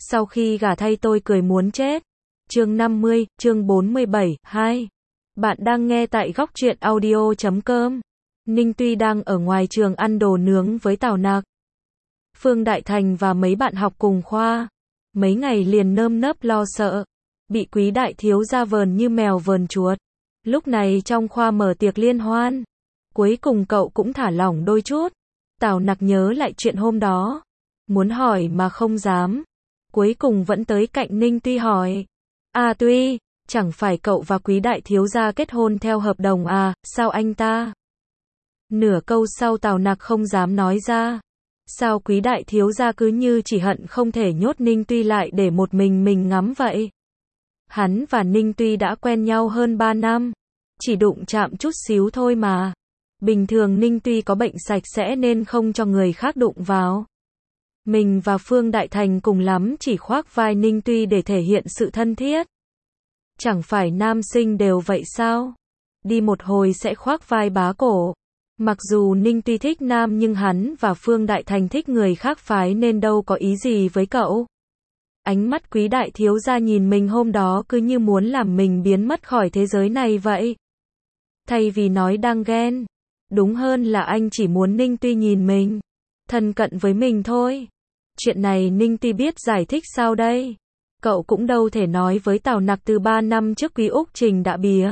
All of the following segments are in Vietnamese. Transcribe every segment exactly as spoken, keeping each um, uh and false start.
Sau khi gả thay tôi cười muốn chết. Chương năm mươi, chương bốn mươi bảy, hai. Bạn đang nghe tại góc truyện audio chấm com. Ninh Tuy đang ở ngoài trường ăn đồ nướng với Tào Nặc, Phương Đại Thành và mấy bạn học cùng khoa. Mấy ngày liền nơm nớp lo sợ, bị Quý đại thiếu gia vờn như mèo vờn chuột. Lúc này trong khoa mở tiệc liên hoan, cuối cùng cậu cũng thả lỏng đôi chút. Tào Nặc nhớ lại chuyện hôm đó, muốn hỏi mà không dám. Cuối cùng vẫn tới cạnh Ninh Tuy hỏi. À Tuy, chẳng phải cậu và Quý đại thiếu gia kết hôn theo hợp đồng à, sao anh ta? Nửa câu sau Tào Nặc không dám nói ra. Sao Quý đại thiếu gia cứ như chỉ hận không thể nhốt Ninh Tuy lại để một mình mình ngắm vậy? Hắn và Ninh Tuy đã quen nhau hơn ba năm, chỉ đụng chạm chút xíu thôi mà. Bình thường Ninh Tuy có bệnh sạch sẽ nên không cho người khác đụng vào. Mình và Phương Đại Thành cùng lắm chỉ khoác vai Ninh Tuy để thể hiện sự thân thiết. Chẳng phải nam sinh đều vậy sao? Đi một hồi sẽ khoác vai bá cổ. Mặc dù Ninh Tuy thích nam nhưng hắn và Phương Đại Thành thích người khác phái nên đâu có ý gì với cậu. Ánh mắt Quý đại thiếu gia nhìn mình hôm đó cứ như muốn làm mình biến mất khỏi thế giới này vậy. Thay vì nói đang ghen, đúng hơn là anh chỉ muốn Ninh Tuy nhìn mình, thân cận với mình thôi. Chuyện này Ninh Tuy biết giải thích sao đây? Cậu cũng đâu thể nói với Tào Nặc từ ba năm trước Quý Úc Trình đã bía.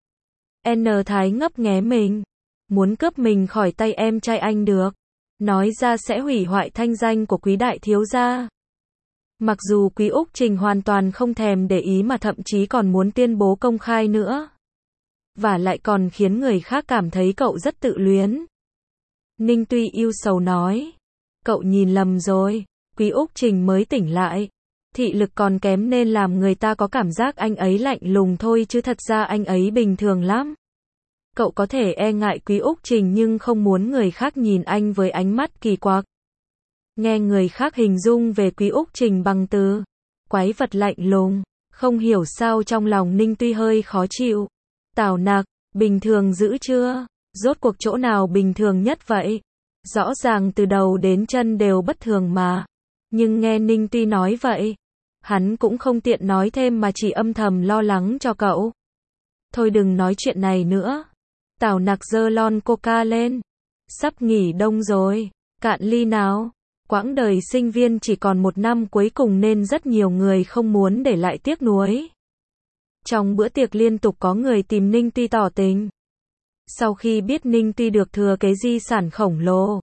N Thái ngấp nghé mình, muốn cướp mình khỏi tay em trai anh được. Nói ra sẽ hủy hoại thanh danh của Quý đại thiếu gia. Mặc dù Quý Úc Trình hoàn toàn không thèm để ý mà thậm chí còn muốn tuyên bố công khai nữa. Và lại còn khiến người khác cảm thấy cậu rất tự luyến. Ninh Tuy ưu sầu nói. Cậu nhìn lầm rồi, Quý Úc Trình mới tỉnh lại. Thị lực còn kém nên làm người ta có cảm giác anh ấy lạnh lùng thôi chứ thật ra anh ấy bình thường lắm. Cậu có thể e ngại Quý Úc Trình nhưng không muốn người khác nhìn anh với ánh mắt kỳ quặc. Nghe người khác hình dung về Quý Úc Trình bằng từ quái vật lạnh lùng, không hiểu sao trong lòng Ninh Tuy hơi khó chịu. Tào Nặc, bình thường dữ chưa? Rốt cuộc chỗ nào bình thường nhất vậy? Rõ ràng từ đầu đến chân đều bất thường mà. Nhưng nghe Ninh Tuy nói vậy, hắn cũng không tiện nói thêm mà chỉ âm thầm lo lắng cho cậu. Thôi đừng nói chuyện này nữa. Tào Nặc giơ lon coca lên. Sắp nghỉ đông rồi, cạn ly nào. Quãng đời sinh viên chỉ còn một năm cuối cùng nên rất nhiều người không muốn để lại tiếc nuối. Trong bữa tiệc liên tục có người tìm Ninh Tuy tỏ tình. Sau khi biết Ninh Tuy được thừa kế di sản khổng lồ,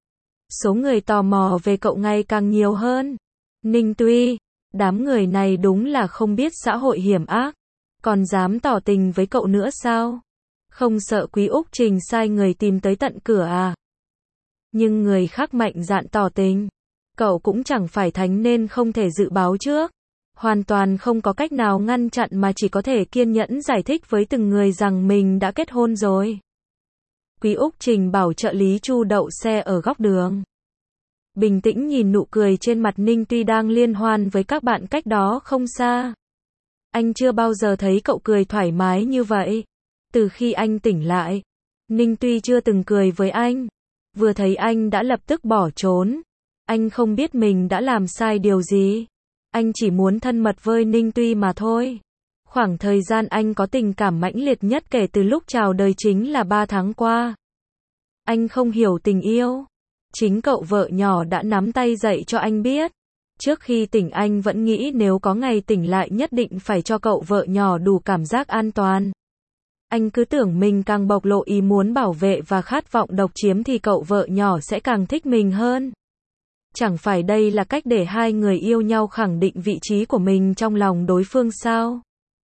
số người tò mò về cậu ngày càng nhiều hơn. Ninh Tuy, đám người này đúng là không biết xã hội hiểm ác, còn dám tỏ tình với cậu nữa sao? Không sợ Quý Úc Trình sai người tìm tới tận cửa à? Nhưng người khác mạnh dạn tỏ tình, cậu cũng chẳng phải thánh nên không thể dự báo trước. Hoàn toàn không có cách nào ngăn chặn mà chỉ có thể kiên nhẫn giải thích với từng người rằng mình đã kết hôn rồi. Quý Úc Trình bảo trợ lý Chu đậu xe ở góc đường. Bình tĩnh nhìn nụ cười trên mặt Ninh Tuy đang liên hoan với các bạn cách đó không xa. Anh chưa bao giờ thấy cậu cười thoải mái như vậy. Từ khi anh tỉnh lại, Ninh Tuy chưa từng cười với anh. Vừa thấy anh đã lập tức bỏ trốn. Anh không biết mình đã làm sai điều gì. Anh chỉ muốn thân mật với Ninh Tuy mà thôi. Khoảng thời gian anh có tình cảm mãnh liệt nhất kể từ lúc chào đời chính là ba tháng qua. Anh không hiểu tình yêu. Chính cậu vợ nhỏ đã nắm tay dạy cho anh biết. Trước khi tỉnh anh vẫn nghĩ nếu có ngày tỉnh lại nhất định phải cho cậu vợ nhỏ đủ cảm giác an toàn. Anh cứ tưởng mình càng bộc lộ ý muốn bảo vệ và khát vọng độc chiếm thì cậu vợ nhỏ sẽ càng thích mình hơn. Chẳng phải đây là cách để hai người yêu nhau khẳng định vị trí của mình trong lòng đối phương sao?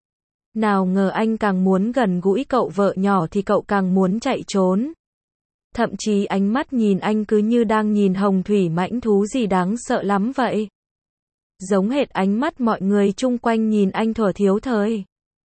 Nào ngờ anh càng muốn gần gũi cậu vợ nhỏ thì cậu càng muốn chạy trốn. Thậm chí ánh mắt nhìn anh cứ như đang nhìn hồng thủy mãnh thú gì đáng sợ lắm vậy. Giống hệt ánh mắt mọi người chung quanh nhìn anh thuở thiếu thời.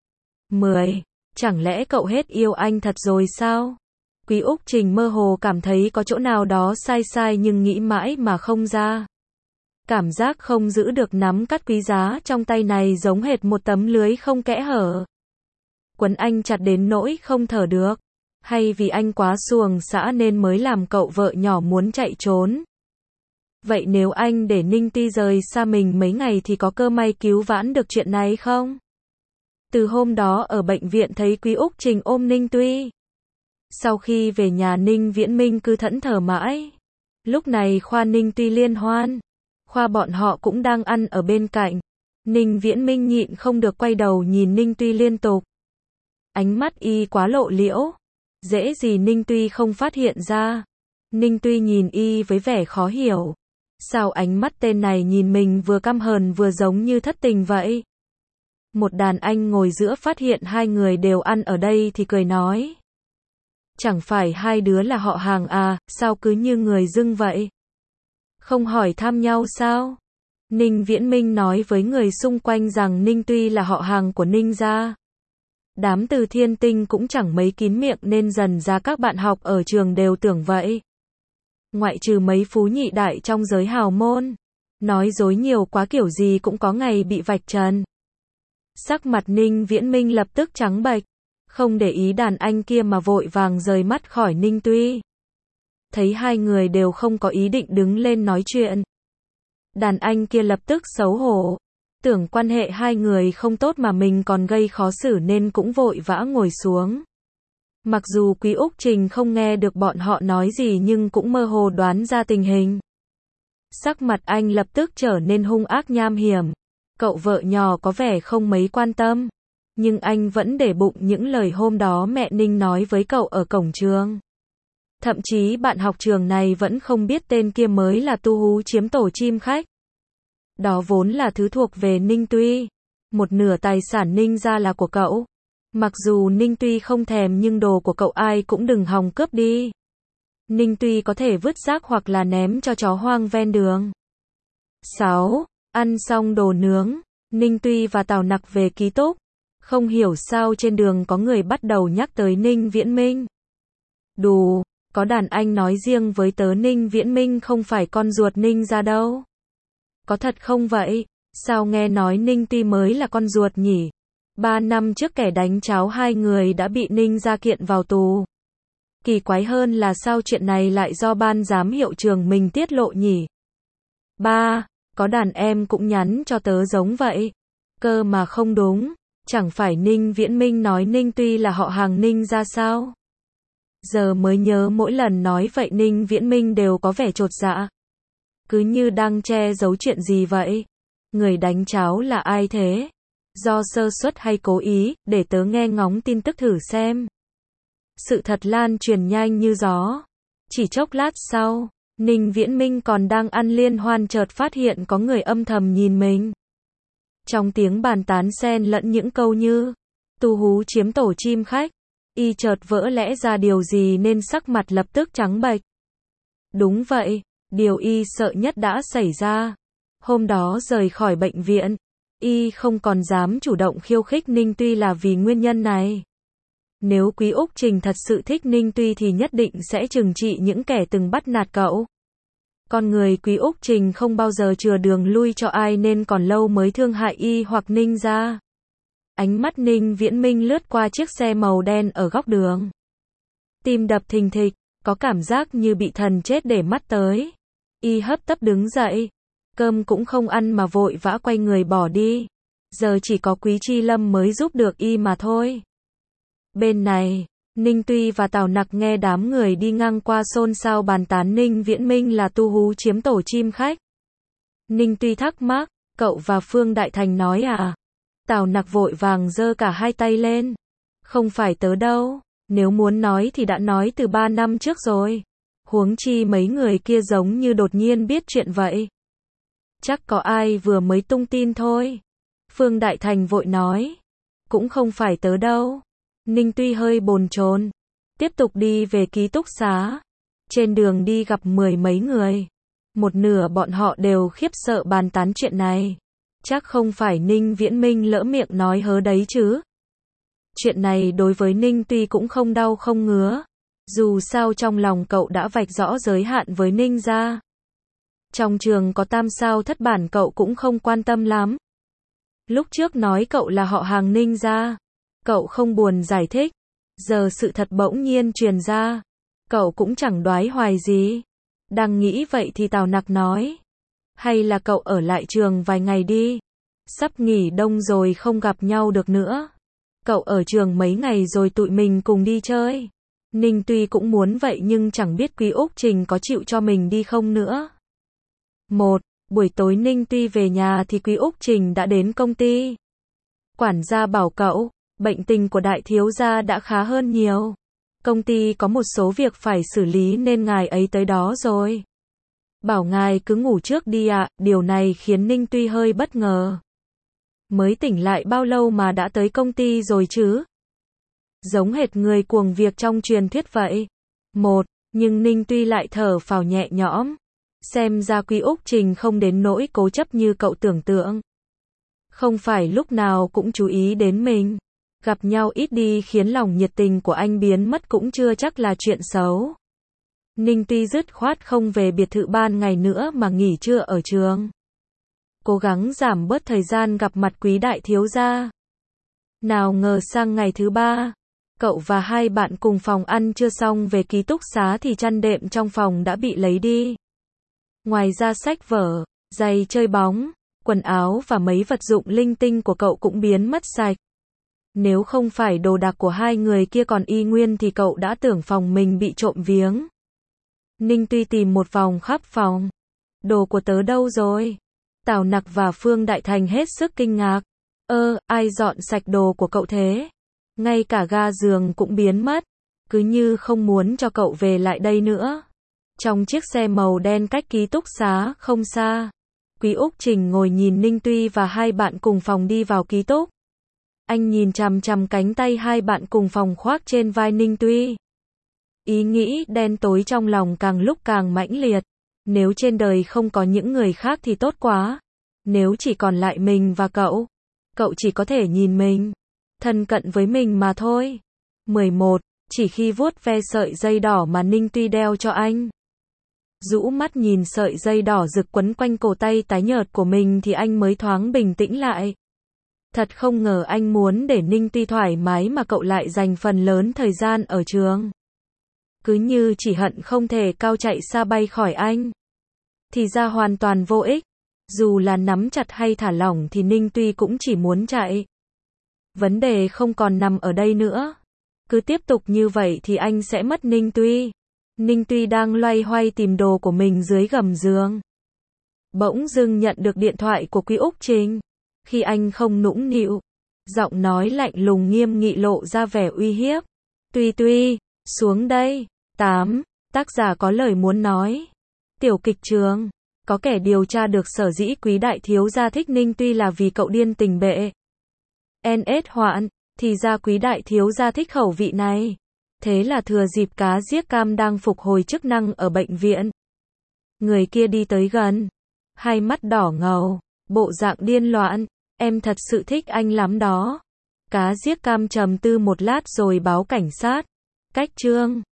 mười. Chẳng lẽ cậu hết yêu anh thật rồi sao? Quý Úc Trình mơ hồ cảm thấy có chỗ nào đó sai sai nhưng nghĩ mãi mà không ra. Cảm giác không giữ được nắm cắt quý giá trong tay này giống hệt một tấm lưới không kẽ hở. Quấn anh chặt đến nỗi không thở được. Hay vì anh quá xuồng xã nên mới làm cậu vợ nhỏ muốn chạy trốn? Vậy nếu anh để Ninh Tuy rời xa mình mấy ngày thì có cơ may cứu vãn được chuyện này không? Từ hôm đó ở bệnh viện thấy Quý Úc Trình ôm Ninh Tuy. Sau khi về nhà Ninh Viễn Minh cứ thẫn thờ mãi. Lúc này khoa Ninh Tuy liên hoan. Khoa bọn họ cũng đang ăn ở bên cạnh. Ninh Viễn Minh nhịn không được quay đầu nhìn Ninh Tuy liên tục. Ánh mắt y quá lộ liễu. Dễ gì Ninh Tuy không phát hiện ra. Ninh Tuy nhìn y với vẻ khó hiểu. Sao ánh mắt tên này nhìn mình vừa căm hờn vừa giống như thất tình vậy? Một đàn anh ngồi giữa phát hiện hai người đều ăn ở đây thì cười nói. Chẳng phải hai đứa là họ hàng à, sao cứ như người dưng vậy? Không hỏi thăm nhau sao? Ninh Viễn Minh nói với người xung quanh rằng Ninh Tuy là họ hàng của Ninh gia. Đám Từ Thiên Tinh cũng chẳng mấy kín miệng nên dần ra các bạn học ở trường đều tưởng vậy. Ngoại trừ mấy phú nhị đại trong giới hào môn. Nói dối nhiều quá kiểu gì cũng có ngày bị vạch trần. Sắc mặt Ninh Viễn Minh lập tức trắng bệch. Không để ý đàn anh kia mà vội vàng rời mắt khỏi Ninh Tuy. Thấy hai người đều không có ý định đứng lên nói chuyện. Đàn anh kia lập tức xấu hổ. Tưởng quan hệ hai người không tốt mà mình còn gây khó xử nên cũng vội vã ngồi xuống. Mặc dù Quý Úc Trình không nghe được bọn họ nói gì nhưng cũng mơ hồ đoán ra tình hình. Sắc mặt anh lập tức trở nên hung ác nham hiểm. Cậu vợ nhỏ có vẻ không mấy quan tâm. Nhưng anh vẫn để bụng những lời hôm đó mẹ Ninh nói với cậu ở cổng trường. Thậm chí bạn học trường này vẫn không biết tên kia mới là Tu Hú chiếm tổ chim khách. Đó vốn là thứ thuộc về Ninh Tuy. Một nửa tài sản Ninh gia là của cậu. Mặc dù Ninh Tuy không thèm nhưng đồ của cậu ai cũng đừng hòng cướp đi. Ninh Tuy có thể vứt rác hoặc là ném cho chó hoang ven đường. sáu. Ăn xong đồ nướng, Ninh Tuy và Tào Nặc về ký túc. Không hiểu sao trên đường có người bắt đầu nhắc tới Ninh Viễn Minh. Đù, có đàn anh nói riêng với tớ Ninh Viễn Minh không phải con ruột Ninh gia đâu. Có thật không vậy? Sao nghe nói Ninh Tuy mới là con ruột nhỉ? Ba năm trước kẻ đánh cháo hai người đã bị Ninh gia kiện vào tù. Kỳ quái hơn là sao chuyện này lại do ban giám hiệu trường mình tiết lộ nhỉ? Ba, có đàn em cũng nhắn cho tớ giống vậy. Cơ mà không đúng. Chẳng phải Ninh Viễn Minh nói Ninh Tuy là họ hàng Ninh gia sao? Giờ mới nhớ mỗi lần nói vậy Ninh Viễn Minh đều có vẻ chột dạ. Cứ như đang che giấu chuyện gì vậy? Người đánh cháo là ai thế? Do sơ suất hay cố ý, để tớ nghe ngóng tin tức thử xem. Sự thật lan truyền nhanh như gió. Chỉ chốc lát sau, Ninh Viễn Minh còn đang ăn liên hoan chợt phát hiện có người âm thầm nhìn mình. Trong tiếng bàn tán xen lẫn những câu như Tu Hú chiếm tổ chim khách, y chợt vỡ lẽ ra điều gì nên sắc mặt lập tức trắng bệch. Đúng vậy, điều y sợ nhất đã xảy ra. Hôm đó rời khỏi bệnh viện, y không còn dám chủ động khiêu khích Ninh Tuy là vì nguyên nhân này. Nếu Quý Úc Trình thật sự thích Ninh Tuy thì nhất định sẽ trừng trị những kẻ từng bắt nạt cậu. Con người Quý Úc Trình không bao giờ chừa đường lui cho ai nên còn lâu mới thương hại y hoặc Ninh gia. Ánh mắt Ninh Viễn Minh lướt qua chiếc xe màu đen ở góc đường. Tim đập thình thịch, có cảm giác như bị thần chết để mắt tới. Y hấp tấp đứng dậy. Cơm cũng không ăn mà vội vã quay người bỏ đi. Giờ chỉ có Quý Chi Lâm mới giúp được y mà thôi. Bên này, Ninh Tuy và Tào Nặc nghe đám người đi ngang qua xôn xao bàn tán Ninh Viễn Minh là Tu Hú chiếm tổ chim khách. Ninh Tuy thắc mắc, cậu và Phương Đại Thành nói à? Tào Nặc vội vàng giơ cả hai tay lên. Không phải tớ đâu, nếu muốn nói thì đã nói từ ba năm trước rồi. Huống chi mấy người kia giống như đột nhiên biết chuyện vậy. Chắc có ai vừa mới tung tin thôi. Phương Đại Thành vội nói. Cũng không phải tớ đâu. Ninh Tuy hơi bồn chồn. Tiếp tục đi về ký túc xá. Trên đường đi gặp mười mấy người. Một nửa bọn họ đều khiếp sợ bàn tán chuyện này. Chắc không phải Ninh Viễn Minh lỡ miệng nói hớ đấy chứ. Chuyện này đối với Ninh Tuy cũng không đau không ngứa. Dù sao trong lòng cậu đã vạch rõ giới hạn với Ninh gia. Trong trường có tam sao thất bản cậu cũng không quan tâm lắm. Lúc trước nói cậu là họ hàng Ninh gia. Cậu không buồn giải thích. Giờ sự thật bỗng nhiên truyền ra. Cậu cũng chẳng đoái hoài gì. Đang nghĩ vậy thì Tào Nặc nói. Hay là cậu ở lại trường vài ngày đi. Sắp nghỉ đông rồi không gặp nhau được nữa. Cậu ở trường mấy ngày rồi tụi mình cùng đi chơi. Ninh tuy cũng muốn vậy nhưng chẳng biết Quý Úc Trình có chịu cho mình đi không nữa. Một, buổi tối Ninh tuy về nhà thì Quý Úc Trình đã đến công ty. Quản gia bảo cậu, bệnh tình của đại thiếu gia đã khá hơn nhiều. Công ty có một số việc phải xử lý nên ngài ấy tới đó rồi. Bảo ngài cứ ngủ trước đi ạ, điều này khiến Ninh tuy hơi bất ngờ. Mới tỉnh lại bao lâu mà đã tới công ty rồi chứ? Giống hệt người cuồng việc trong truyền thuyết vậy. Một, nhưng Ninh tuy lại thở phào nhẹ nhõm. Xem ra Quý Úc Trình không đến nỗi cố chấp như cậu tưởng tượng. Không phải lúc nào cũng chú ý đến mình. Gặp nhau ít đi khiến lòng nhiệt tình của anh biến mất cũng chưa chắc là chuyện xấu. Ninh tuy dứt khoát không về biệt thự ban ngày nữa mà nghỉ trưa ở trường. Cố gắng giảm bớt thời gian gặp mặt Quý đại thiếu gia. Nào ngờ sang ngày thứ ba, cậu và hai bạn cùng phòng ăn chưa xong về ký túc xá thì chăn đệm trong phòng đã bị lấy đi. Ngoài ra sách vở, giày chơi bóng, quần áo và mấy vật dụng linh tinh của cậu cũng biến mất sạch. Nếu không phải đồ đạc của hai người kia còn y nguyên thì cậu đã tưởng phòng mình bị trộm viếng. Ninh tuy tìm một vòng khắp phòng. Đồ của tớ đâu rồi? Tào Nặc và Phương Đại Thành hết sức kinh ngạc. Ơ, ai dọn sạch đồ của cậu thế? Ngay cả ga giường cũng biến mất. Cứ như không muốn cho cậu về lại đây nữa. Trong chiếc xe màu đen cách ký túc xá không xa, Quý Úc Trình ngồi nhìn Ninh Tuy và hai bạn cùng phòng đi vào ký túc. Anh nhìn chằm chằm cánh tay hai bạn cùng phòng khoác trên vai Ninh Tuy. Ý nghĩ đen tối trong lòng càng lúc càng mãnh liệt. Nếu trên đời không có những người khác thì tốt quá. Nếu chỉ còn lại mình và cậu, cậu chỉ có thể nhìn mình, thân cận với mình mà thôi. mười một. Chỉ khi vuốt ve sợi dây đỏ mà Ninh Tuy đeo cho anh, rũ mắt nhìn sợi dây đỏ rực quấn quanh cổ tay tái nhợt của mình thì anh mới thoáng bình tĩnh lại. Thật không ngờ anh muốn để Ninh Tuy thoải mái mà cậu lại dành phần lớn thời gian ở trường. Cứ như chỉ hận không thể cao chạy xa bay khỏi anh. Thì ra hoàn toàn vô ích. Dù là nắm chặt hay thả lỏng thì Ninh Tuy cũng chỉ muốn chạy. Vấn đề không còn nằm ở đây nữa. Cứ tiếp tục như vậy thì anh sẽ mất Ninh Tuy. Ninh Tuy đang loay hoay tìm đồ của mình dưới gầm giường. Bỗng dưng nhận được điện thoại của Quý Úc Trình. Khi anh không nũng nịu, giọng nói lạnh lùng nghiêm nghị lộ ra vẻ uy hiếp. Tuy Tuy, xuống đây. tám. Tác giả có lời muốn nói. Tiểu kịch trường. Có kẻ điều tra được sở dĩ Quý đại thiếu gia thích Ninh Tuy là vì cậu điên tình bệ. en ét hoạn, thì ra Quý đại thiếu gia thích khẩu vị này. Thế là thừa dịp cá giết cam đang phục hồi chức năng ở bệnh viện. Người kia đi tới gần. Hai mắt đỏ ngầu, bộ dạng điên loạn. Em thật sự thích anh lắm đó. Cá giết cam trầm tư một lát rồi báo cảnh sát. Cách chương